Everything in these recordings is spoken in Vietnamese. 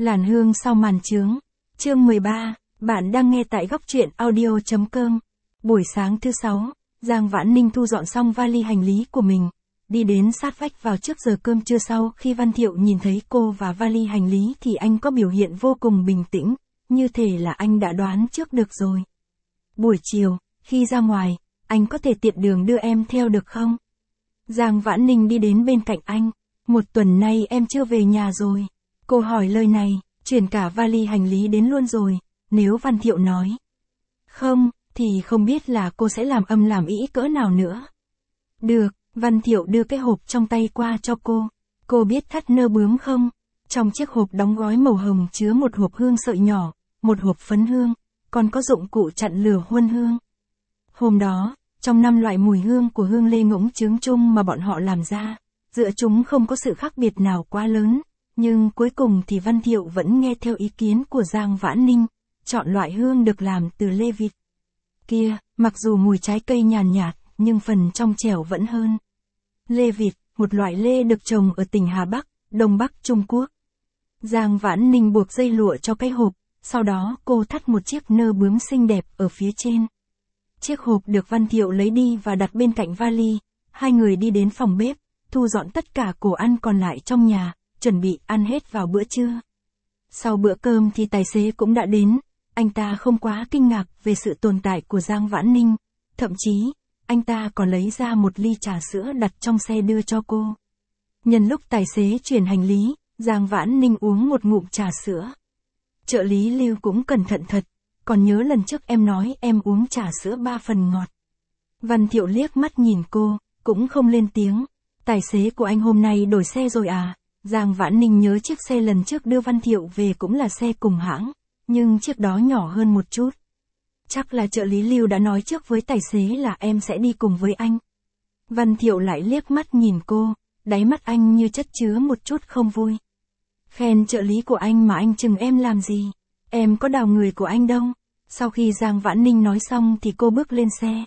Làn hương sau màn trướng. Chương 13, bạn đang nghe tại góc truyện audio.com. Buổi sáng thứ 6, Giang Vãn Ninh thu dọn xong vali hành lý của mình, đi đến sát vách vào trước giờ cơm trưa. Sau khi Văn Thiệu nhìn thấy cô và vali hành lý thì anh có biểu hiện vô cùng bình tĩnh, như thể là anh đã đoán trước được rồi. Buổi chiều, khi ra ngoài, anh có thể tiện đường đưa em theo được không? Giang Vãn Ninh đi đến bên cạnh anh. Một tuần nay em chưa về nhà rồi. Cô hỏi lời này, chuyển cả vali hành lý đến luôn rồi, nếu Văn Thiệu nói không, thì không biết là cô sẽ làm âm làm ĩ cỡ nào nữa. Được, Văn Thiệu đưa cái hộp trong tay qua cho cô. Cô biết thắt nơ bướm không? Trong chiếc hộp đóng gói màu hồng chứa một hộp hương sợi nhỏ, một hộp phấn hương, còn có dụng cụ chặn lửa huân hương. Hôm đó, trong 5 loại mùi hương của hương lê ngỗng trứng chung mà bọn họ làm ra, giữa chúng không có sự khác biệt nào quá lớn, nhưng cuối cùng thì Văn Thiệu vẫn nghe theo ý kiến của Giang Vãn Ninh, chọn loại hương được làm từ lê vịt. Kia, mặc dù mùi trái cây nhàn nhạt, nhưng phần trong trẻo vẫn hơn. Lê vịt, một loại lê được trồng ở tỉnh Hà Bắc, Đông Bắc Trung Quốc. Giang Vãn Ninh buộc dây lụa cho cái hộp, sau đó cô thắt một chiếc nơ bướm xinh đẹp ở phía trên. Chiếc hộp được Văn Thiệu lấy đi và đặt bên cạnh vali. Hai người đi đến phòng bếp, thu dọn tất cả đồ ăn còn lại trong nhà, chuẩn bị ăn hết vào bữa trưa. Sau bữa cơm thì tài xế cũng đã đến. Anh ta không quá kinh ngạc về sự tồn tại của Giang Vãn Ninh, thậm chí, anh ta còn lấy ra một ly trà sữa đặt trong xe đưa cho cô. Nhân lúc tài xế chuyển hành lý, Giang Vãn Ninh uống một ngụm trà sữa. Trợ lý Lưu cũng cẩn thận thật, còn nhớ lần trước em nói em uống trà sữa 3 phần ngọt. Văn Thiệu liếc mắt nhìn cô, cũng không lên tiếng. Tài xế của anh hôm nay đổi xe rồi à? Giang Vãn Ninh nhớ chiếc xe lần trước đưa Văn Thiệu về cũng là xe cùng hãng, nhưng chiếc đó nhỏ hơn một chút. Chắc là trợ lý Lưu đã nói trước với tài xế là em sẽ đi cùng với anh. Văn Thiệu lại liếc mắt nhìn cô, đáy mắt anh như chất chứa một chút không vui. Khen trợ lý của anh mà anh chừng em làm gì? Em có đào người của anh đâu. Sau khi Giang Vãn Ninh nói xong thì cô bước lên xe.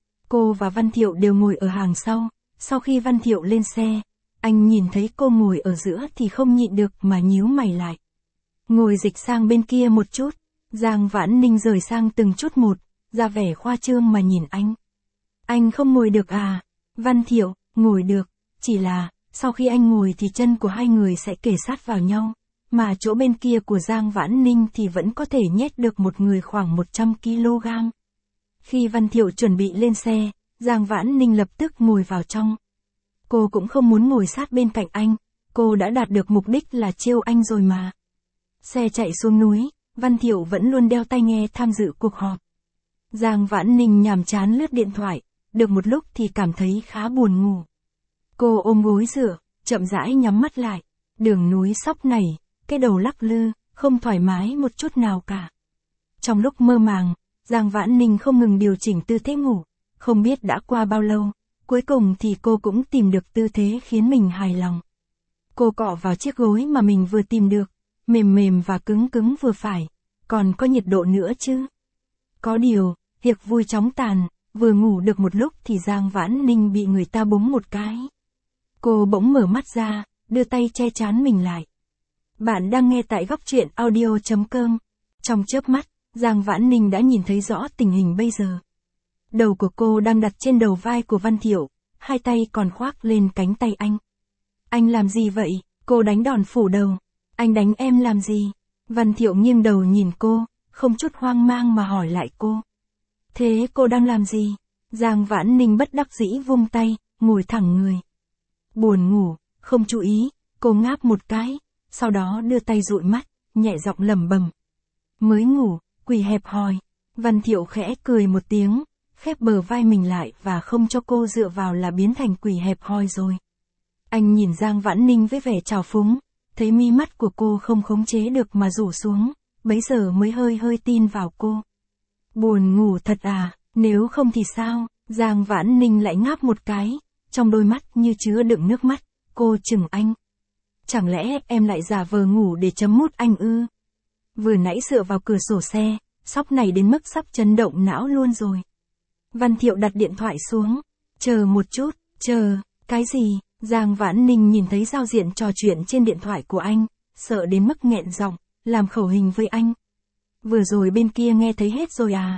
Cô và Văn Thiệu đều ngồi ở hàng sau. Sau khi Văn Thiệu lên xe, anh nhìn thấy cô ngồi ở giữa thì không nhịn được mà nhíu mày lại. Ngồi dịch sang bên kia một chút. Giang Vãn Ninh rời sang từng chút một, ra vẻ khoa trương mà nhìn anh. Anh không ngồi được à? Văn Thiệu, ngồi được, chỉ là, sau khi anh ngồi thì chân của hai người sẽ kề sát vào nhau, mà chỗ bên kia của Giang Vãn Ninh thì vẫn có thể nhét được một người khoảng 100 kg. Khi Văn Thiệu chuẩn bị lên xe, Giang Vãn Ninh lập tức ngồi vào trong. Cô cũng không muốn ngồi sát bên cạnh anh, cô đã đạt được mục đích là trêu anh rồi mà. Xe chạy xuống núi, Văn Thiệu vẫn luôn đeo tai nghe tham dự cuộc họp. Giang Vãn Ninh nhàm chán lướt điện thoại, được một lúc thì cảm thấy khá buồn ngủ. Cô ôm gối dựa, chậm rãi nhắm mắt lại. Đường núi sóc nảy, cái đầu lắc lư, không thoải mái một chút nào cả. Trong lúc mơ màng, Giang Vãn Ninh không ngừng điều chỉnh tư thế ngủ. Không biết đã qua bao lâu, cuối cùng thì cô cũng tìm được tư thế khiến mình hài lòng. Cô cọ vào chiếc gối mà mình vừa tìm được, mềm mềm và cứng cứng vừa phải, còn có nhiệt độ nữa chứ. Có điều, việc vui chóng tàn, vừa ngủ được một lúc thì Giang Vãn Ninh bị người ta búng một cái. Cô bỗng mở mắt ra, đưa tay che trán mình lại. Bạn đang nghe tại góc truyện audio.com. Trong chớp mắt, Giang Vãn Ninh đã nhìn thấy rõ tình hình bây giờ. Đầu của cô đang đặt trên đầu vai của Văn Thiệu, hai tay còn khoác lên cánh tay anh. Anh làm gì vậy? Cô đánh đòn phủ đầu. Anh đánh em làm gì? Văn Thiệu nghiêng đầu nhìn cô, không chút hoang mang mà hỏi lại cô. Thế cô đang làm gì? Giang Vãn Ninh bất đắc dĩ vung tay, ngồi thẳng người. Buồn ngủ, không chú ý, cô ngáp một cái, sau đó đưa tay dụi mắt, nhẹ giọng lẩm bẩm. Mới ngủ, quỷ hẹp hòi. Văn Thiệu khẽ cười một tiếng, khép bờ vai mình lại và không cho cô dựa vào là biến thành quỷ hẹp hòi rồi. Anh nhìn Giang Vãn Ninh với vẻ trào phúng, thấy mi mắt của cô không khống chế được mà rủ xuống, bấy giờ mới hơi hơi tin vào cô. Buồn ngủ thật à, nếu không thì sao? Giang Vãn Ninh lại ngáp một cái, trong đôi mắt như chứa đựng nước mắt, cô chừng anh. Chẳng lẽ em lại giả vờ ngủ để chấm mút anh ư? Vừa nãy dựa vào cửa sổ xe, sóc này đến mức sắp chấn động não luôn rồi. Văn Thiệu đặt điện thoại xuống. Chờ một chút, chờ, cái gì? Giang Vãn Ninh nhìn thấy giao diện trò chuyện trên điện thoại của anh, sợ đến mức nghẹn giọng. làm khẩu hình với anh. Vừa rồi bên kia nghe thấy hết rồi à?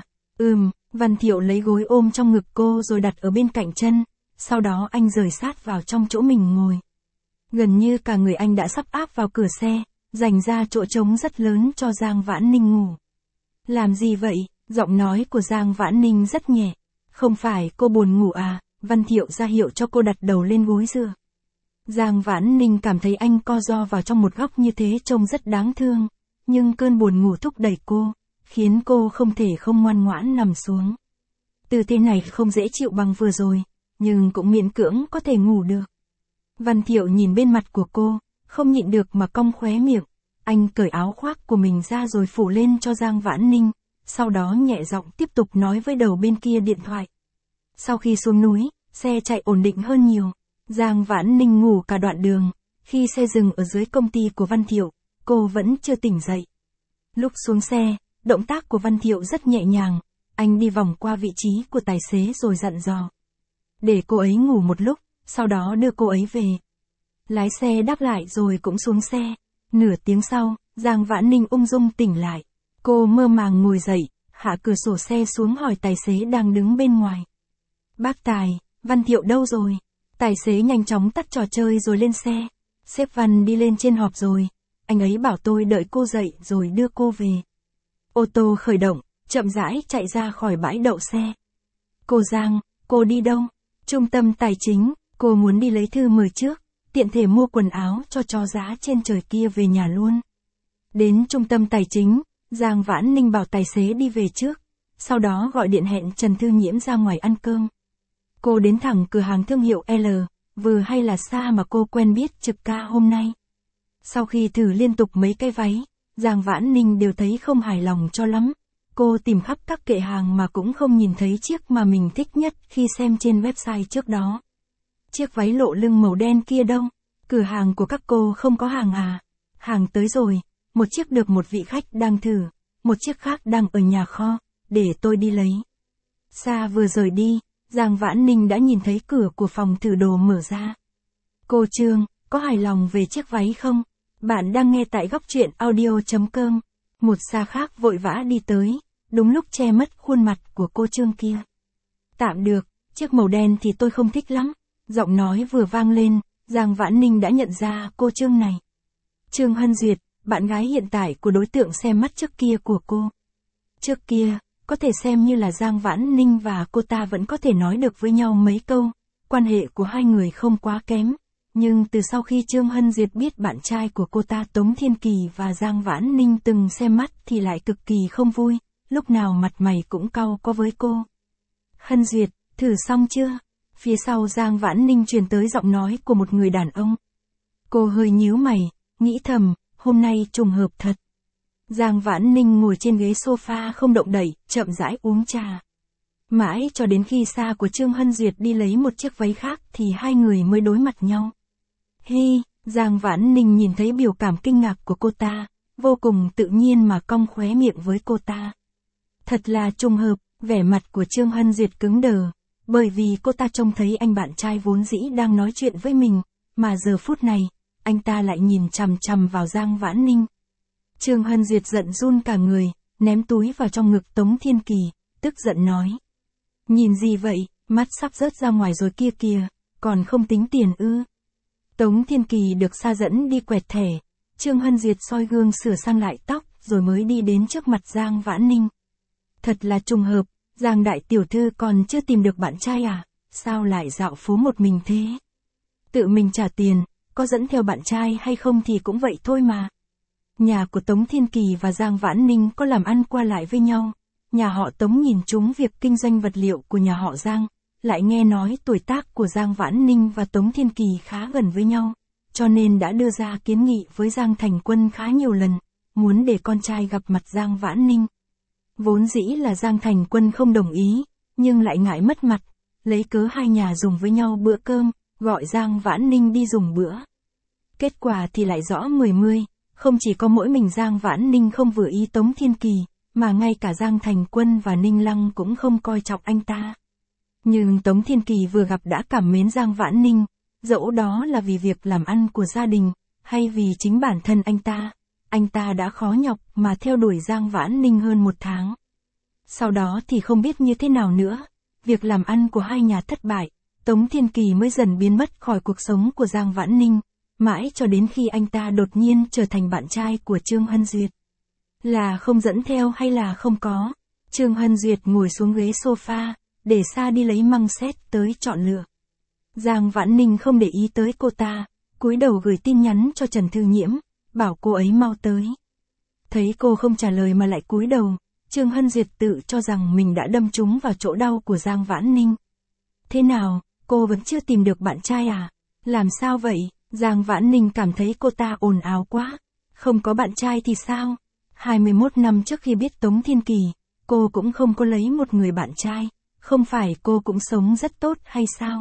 Văn Thiệu lấy gối ôm trong ngực cô rồi đặt ở bên cạnh chân, sau đó anh rời sát vào trong chỗ mình ngồi. Gần như cả người anh đã sắp áp vào cửa xe, dành ra chỗ trống rất lớn cho Giang Vãn Ninh ngủ. Làm gì vậy? Giọng nói của Giang Vãn Ninh rất nhẹ. Không phải cô buồn ngủ à? Văn Thiệu ra hiệu cho cô đặt đầu lên gối dựa. Giang Vãn Ninh cảm thấy anh co ro vào trong một góc như thế trông rất đáng thương, nhưng cơn buồn ngủ thúc đẩy cô, khiến cô không thể không ngoan ngoãn nằm xuống. Tư thế này không dễ chịu bằng vừa rồi, nhưng cũng miễn cưỡng có thể ngủ được. Văn Thiệu nhìn bên mặt của cô, không nhịn được mà cong khóe miệng. Anh cởi áo khoác của mình ra rồi phủ lên cho Giang Vãn Ninh, sau đó nhẹ giọng tiếp tục nói với đầu bên kia điện thoại. Sau khi xuống núi, xe chạy ổn định hơn nhiều. Giang Vãn Ninh ngủ cả đoạn đường, khi xe dừng ở dưới công ty của Văn Thiệu, cô vẫn chưa tỉnh dậy. Lúc xuống xe, động tác của Văn Thiệu rất nhẹ nhàng, anh đi vòng qua vị trí của tài xế rồi dặn dò. Để cô ấy ngủ một lúc, sau đó đưa cô ấy về. Lái xe đáp lại rồi cũng xuống xe. Nửa tiếng sau, Giang Vãn Ninh ung dung tỉnh lại. Cô mơ màng ngồi dậy, hạ cửa sổ xe xuống hỏi tài xế đang đứng bên ngoài. Bác Tài, Văn Thiệu đâu rồi? Tài xế nhanh chóng tắt trò chơi rồi lên xe. Sếp Văn đi lên trên họp rồi. Anh ấy bảo tôi đợi cô dậy rồi đưa cô về. Ô tô khởi động, chậm rãi chạy ra khỏi bãi đậu xe. Cô Giang, cô đi đâu? Trung tâm tài chính, cô muốn đi lấy thư mời trước, tiện thể mua quần áo cho chó giá trên trời kia về nhà luôn. Đến trung tâm tài chính, Giang Vãn Ninh bảo tài xế đi về trước, sau đó gọi điện hẹn Trần Thư Nhiễm ra ngoài ăn cơm. Cô đến thẳng cửa hàng thương hiệu L, vừa hay là xa mà cô quen biết trực ca hôm nay. Sau khi thử liên tục mấy cái váy, Giang Vãn Ninh đều thấy không hài lòng cho lắm. Cô tìm khắp các kệ hàng mà cũng không nhìn thấy chiếc mà mình thích nhất khi xem trên website trước đó. Chiếc váy lộ lưng màu đen kia đâu? Cửa hàng của các cô không có hàng à? Hàng tới rồi, một chiếc được một vị khách đang thử, một chiếc khác đang ở nhà kho, để tôi đi lấy. Xa vừa rời đi, Giang Vãn Ninh đã nhìn thấy cửa của phòng thử đồ mở ra. Cô Trương, có hài lòng về chiếc váy không? Bạn đang nghe tại góc truyện audio.com. Một xa khác vội vã đi tới, đúng lúc che mất khuôn mặt của cô Trương kia. Tạm được, chiếc màu đen thì tôi không thích lắm. Giọng nói vừa vang lên, Giang Vãn Ninh đã nhận ra cô Trương này. Trương Hân Duyệt, bạn gái hiện tại của đối tượng xem mắt trước kia của cô. Trước kia, có thể xem như là Giang Vãn Ninh và cô ta vẫn có thể nói được với nhau mấy câu, quan hệ của hai người không quá kém. Nhưng từ sau khi Trương Hân Duyệt biết bạn trai của cô ta Tống Thiên Kỳ và Giang Vãn Ninh từng xem mắt thì lại cực kỳ không vui, lúc nào mặt mày cũng cau có với cô. Hân Duyệt, thử xong chưa? Phía sau Giang Vãn Ninh truyền tới giọng nói của một người đàn ông. Cô hơi nhíu mày, nghĩ thầm, hôm nay trùng hợp thật. Giang Vãn Ninh ngồi trên ghế sofa không động đậy, chậm rãi uống trà. Mãi cho đến khi xa của Trương Hân Duyệt đi lấy một chiếc váy khác thì hai người mới đối mặt nhau. Hi, Giang Vãn Ninh nhìn thấy biểu cảm kinh ngạc của cô ta, vô cùng tự nhiên mà cong khóe miệng với cô ta. Thật là trùng hợp, vẻ mặt của Trương Hân Duyệt cứng đờ, bởi vì cô ta trông thấy anh bạn trai vốn dĩ đang nói chuyện với mình, mà giờ phút này, anh ta lại nhìn chằm chằm vào Giang Vãn Ninh. Trương Hân Duyệt giận run cả người, ném túi vào trong ngực Tống Thiên Kỳ, tức giận nói. Nhìn gì vậy, mắt sắp rớt ra ngoài rồi kia kìa, còn không tính tiền ư? Tống Thiên Kỳ được Sa dẫn đi quẹt thẻ, Trương Hân Duyệt soi gương sửa sang lại tóc, rồi mới đi đến trước mặt Giang Vãn Ninh. Thật là trùng hợp, Giang đại tiểu thư còn chưa tìm được bạn trai à, sao lại dạo phố một mình thế? Tự mình trả tiền, có dẫn theo bạn trai hay không thì cũng vậy thôi mà. Nhà của Tống Thiên Kỳ và Giang Vãn Ninh có làm ăn qua lại với nhau, nhà họ Tống nhìn trúng việc kinh doanh vật liệu của nhà họ Giang, lại nghe nói tuổi tác của Giang Vãn Ninh và Tống Thiên Kỳ khá gần với nhau, cho nên đã đưa ra kiến nghị với Giang Thành Quân khá nhiều lần, muốn để con trai gặp mặt Giang Vãn Ninh. Vốn dĩ là Giang Thành Quân không đồng ý, nhưng lại ngại mất mặt, lấy cớ hai nhà dùng với nhau bữa cơm, gọi Giang Vãn Ninh đi dùng bữa. Kết quả thì lại rõ mười mươi, không chỉ có mỗi mình Giang Vãn Ninh không vừa ý Tống Thiên Kỳ, mà ngay cả Giang Thành Quân và Ninh Lăng cũng không coi trọng anh ta. Nhưng Tống Thiên Kỳ vừa gặp đã cảm mến Giang Vãn Ninh, dẫu đó là vì việc làm ăn của gia đình, hay vì chính bản thân anh anh ta đã khó nhọc mà theo đuổi Giang Vãn Ninh hơn 1 tháng. Sau đó thì không biết như thế nào nữa, việc làm ăn của hai nhà thất bại, Tống Thiên Kỳ mới dần biến mất khỏi cuộc sống của Giang Vãn Ninh, mãi cho đến khi anh ta đột nhiên trở thành bạn trai của Trương Hân Duyệt. Là không dẫn theo hay là không có, Trương Hân Duyệt ngồi xuống ghế sofa, để Sa đi lấy măng sét tới chọn lựa. Giang Vãn Ninh không để ý tới cô ta, cúi đầu gửi tin nhắn cho Trần Thư Nhiễm, bảo cô ấy mau tới. Thấy cô không trả lời mà lại cúi đầu, Trương Hân Duyệt tự cho rằng mình đã đâm trúng vào chỗ đau của Giang Vãn Ninh. Thế nào, cô vẫn chưa tìm được bạn trai à? Làm sao vậy? Giang Vãn Ninh cảm thấy cô ta ồn ào quá. Không có bạn trai thì sao? 21 năm trước khi biết Tống Thiên Kỳ, cô cũng không có lấy một người bạn trai. Không phải cô cũng sống rất tốt hay sao?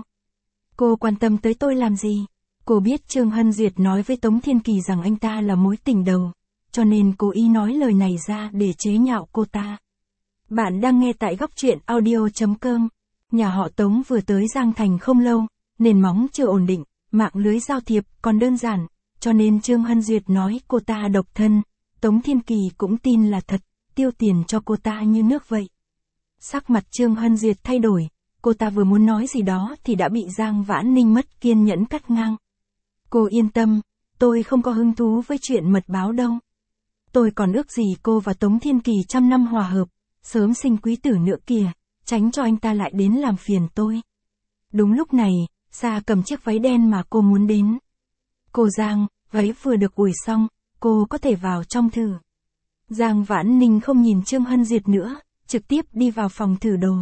Cô quan tâm tới tôi làm gì? Cô biết Trương Hân Duyệt nói với Tống Thiên Kỳ rằng anh ta là mối tình đầu, cho nên cố ý nói lời này ra để chế nhạo cô ta. Bạn đang nghe tại góc truyện audio.com. Nhà họ Tống vừa tới Giang Thành không lâu, nền móng chưa ổn định, mạng lưới giao thiệp còn đơn giản, cho nên Trương Hân Duyệt nói cô ta độc thân, Tống Thiên Kỳ cũng tin là thật, tiêu tiền cho cô ta như nước vậy. Sắc mặt Trương Hân Duyệt thay đổi, cô ta vừa muốn nói gì đó thì đã bị Giang Vãn Ninh mất kiên nhẫn cắt ngang. Cô yên tâm, tôi không có hứng thú với chuyện mật báo đâu. Tôi còn ước gì cô và Tống Thiên Kỳ trăm năm hòa hợp, sớm sinh quý tử nữa kìa, tránh cho anh ta lại đến làm phiền tôi. Đúng lúc này, Sa cầm chiếc váy đen mà cô muốn đến. Cô Giang, váy vừa được ủi xong, cô có thể vào trong thử. Giang Vãn Ninh không nhìn Trương Hân Duyệt nữa, trực tiếp đi vào phòng thử đồ.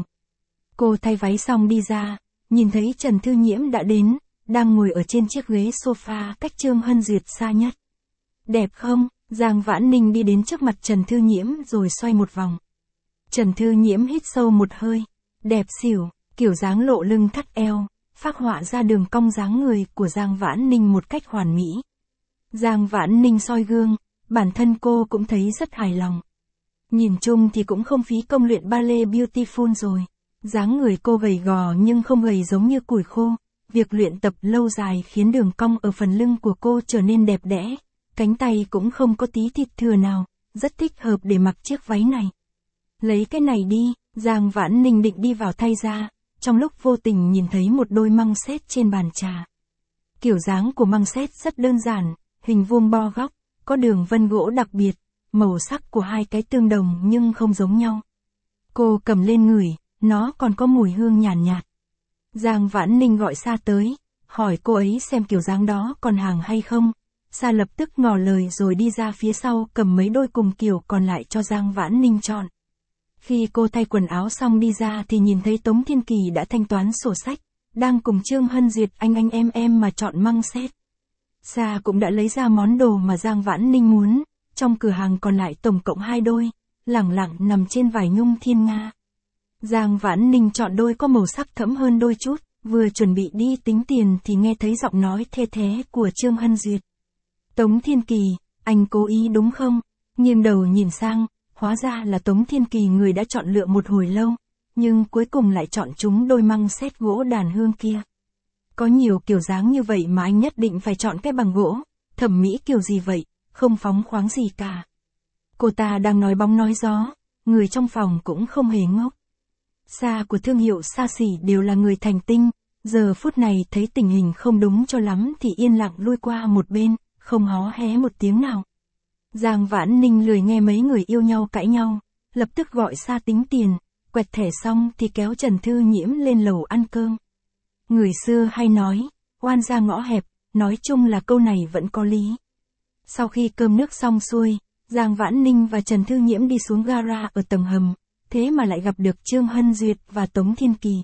Cô thay váy xong đi ra, nhìn thấy Trần Thư Nhiễm đã đến, đang ngồi ở trên chiếc ghế sofa cách Trương Hân Duyệt xa nhất. Đẹp không? Giang Vãn Ninh đi đến trước mặt Trần Thư Nhiễm rồi xoay một vòng. Trần Thư Nhiễm hít sâu một hơi. Đẹp xỉu, kiểu dáng lộ lưng thắt eo, phác họa ra đường cong dáng người của Giang Vãn Ninh một cách hoàn mỹ. Giang Vãn Ninh soi gương, bản thân cô cũng thấy rất hài lòng. Nhìn chung thì cũng không phí công luyện ballet Beautiful rồi. Dáng người cô gầy gò nhưng không gầy giống như củi khô. Việc luyện tập lâu dài khiến đường cong ở phần lưng của cô trở nên đẹp đẽ. Cánh tay cũng không có tí thịt thừa nào, rất thích hợp để mặc chiếc váy này. Lấy cái này đi, Giang Vãn Ninh định đi vào thay ra, trong lúc vô tình nhìn thấy một đôi măng sét trên bàn trà. Kiểu dáng của măng sét rất đơn giản, hình vuông bo góc, có đường vân gỗ đặc biệt, màu sắc của hai cái tương đồng nhưng không giống nhau. Cô cầm lên ngửi, nó còn có mùi hương nhàn nhạt. Giang Vãn Ninh gọi Sa tới, hỏi cô ấy xem kiểu dáng đó còn hàng hay không. Sa lập tức ngỏ lời rồi đi ra phía sau cầm mấy đôi cùng kiểu còn lại cho Giang Vãn Ninh chọn. Khi cô thay quần áo xong đi ra thì nhìn thấy Tống Thiên Kỳ đã thanh toán sổ sách, đang cùng Trương Hân Duyệt anh em mà chọn măng sét. Sa cũng đã lấy ra món đồ mà Giang Vãn Ninh muốn, trong cửa hàng còn lại tổng cộng 2 đôi, lẳng lặng nằm trên vải nhung thiên nga. Giang Vãn Ninh chọn đôi có màu sắc thẫm hơn đôi chút, vừa chuẩn bị đi tính tiền thì nghe thấy giọng nói the thé của Trương Hân Duyệt. Tống Thiên Kỳ, anh cố ý đúng không? Nghiêng đầu nhìn sang, hóa ra là Tống Thiên Kỳ người đã chọn lựa một hồi lâu, nhưng cuối cùng lại chọn chúng đôi măng sét gỗ đàn hương kia. Có nhiều kiểu dáng như vậy mà anh nhất định phải chọn cái bằng gỗ, thẩm mỹ kiểu gì vậy, không phóng khoáng gì cả. Cô ta đang nói bóng nói gió, người trong phòng cũng không hề ngốc. Sa của thương hiệu xa xỉ đều là người thành tinh, giờ phút này thấy tình hình không đúng cho lắm thì yên lặng lui qua một bên, không hó hé một tiếng nào. Giang Vãn Ninh lười nghe mấy người yêu nhau cãi nhau, lập tức gọi Sa tính tiền, quẹt thẻ xong thì kéo Trần Thư Nhiễm lên lầu ăn cơm. Người xưa hay nói, oan ra ngõ hẹp, nói chung là câu này vẫn có lý. Sau khi cơm nước xong xuôi, Giang Vãn Ninh và Trần Thư Nhiễm đi xuống gara ở tầng hầm, thế mà lại gặp được Trương Hân Duyệt và Tống Thiên Kỳ.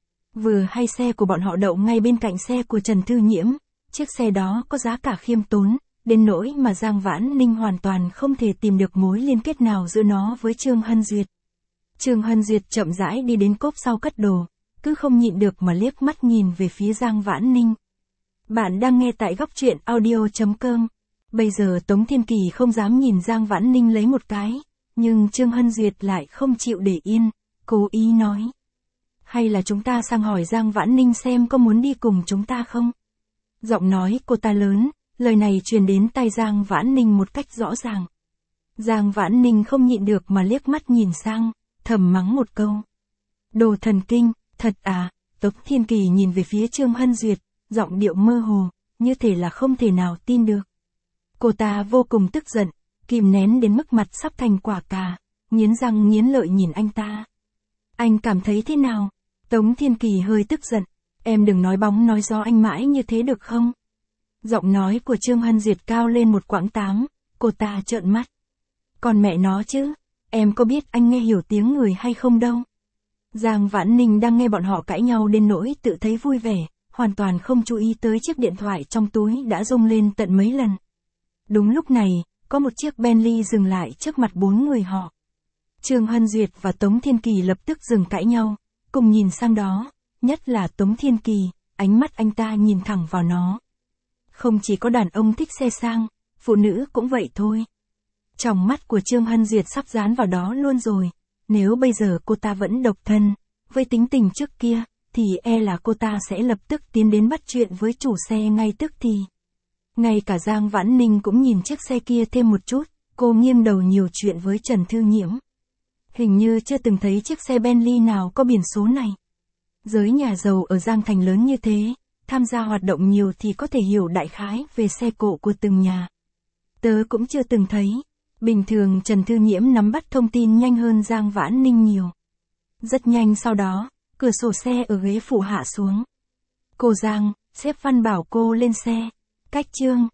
Vừa hay xe của bọn họ đậu ngay bên cạnh xe của Trần Thư Nhiễm, chiếc xe đó có giá cả khiêm tốn, đến nỗi mà Giang Vãn Ninh hoàn toàn không thể tìm được mối liên kết nào giữa nó với Trương Hân Duyệt. Trương Hân Duyệt chậm rãi đi đến cốp sau cất đồ, cứ không nhịn được mà liếc mắt nhìn về phía Giang Vãn Ninh. Bạn đang nghe tại góc truyện audio.com. Bây giờ Tống Thiên Kỳ không dám nhìn Giang Vãn Ninh lấy một cái, nhưng Trương Hân Duyệt lại không chịu để yên, cố ý nói. Hay là chúng ta sang hỏi Giang Vãn Ninh xem có muốn đi cùng chúng ta không? Giọng nói cô ta lớn, Lời này truyền đến tai Giang Vãn Ninh một cách rõ ràng. Giang Vãn Ninh không nhịn được mà liếc mắt nhìn sang, thầm mắng một câu. Đồ thần kinh, thật à? Tống Thiên Kỳ nhìn về phía Trương Hân Duyệt, giọng điệu mơ hồ, như thể là không thể nào tin được. Cô ta vô cùng tức giận, kìm nén đến mức mặt sắp thành quả cà, nghiến răng nghiến lợi nhìn anh ta. Anh cảm thấy thế nào? Tống Thiên Kỳ hơi tức giận, em đừng nói bóng nói gió anh mãi như thế được không? Giọng nói của Trương Hân Duyệt cao lên một quãng 8, cô ta trợn mắt. Còn mẹ nó chứ, em có biết anh nghe hiểu tiếng người hay không đâu? Giang Vãn Ninh đang nghe bọn họ cãi nhau đến nỗi tự thấy vui vẻ, hoàn toàn không chú ý tới chiếc điện thoại trong túi đã rung lên tận mấy lần. Đúng lúc này, có một chiếc Bentley dừng lại trước mặt 4 người họ. Trương Hân Duyệt và Tống Thiên Kỳ lập tức dừng cãi nhau, cùng nhìn sang đó, nhất là Tống Thiên Kỳ, ánh mắt anh ta nhìn thẳng vào nó. Không chỉ có đàn ông thích xe sang, phụ nữ cũng vậy thôi. Tròng mắt của Trương Hân Duyệt sắp dán vào đó luôn rồi, nếu bây giờ cô ta vẫn độc thân, với tính tình trước kia, thì e là cô ta sẽ lập tức tiến đến bắt chuyện với chủ xe ngay tức thì. Ngay cả Giang Vãn Ninh cũng nhìn chiếc xe kia thêm một chút, cô nghiêng đầu nhiều chuyện với Trần Thư Nhiễm. Hình như chưa từng thấy chiếc xe Bentley nào có biển số này. Giới nhà giàu ở Giang Thành lớn như thế, tham gia hoạt động nhiều thì có thể hiểu đại khái về xe cộ của từng nhà. Tớ cũng chưa từng thấy. Bình thường Trần Thư Nhiễm nắm bắt thông tin nhanh hơn Giang Vãn Ninh nhiều. Rất nhanh sau đó, cửa sổ xe ở ghế phụ hạ xuống. Cô Giang, sếp Văn bảo cô lên xe. Cách Trương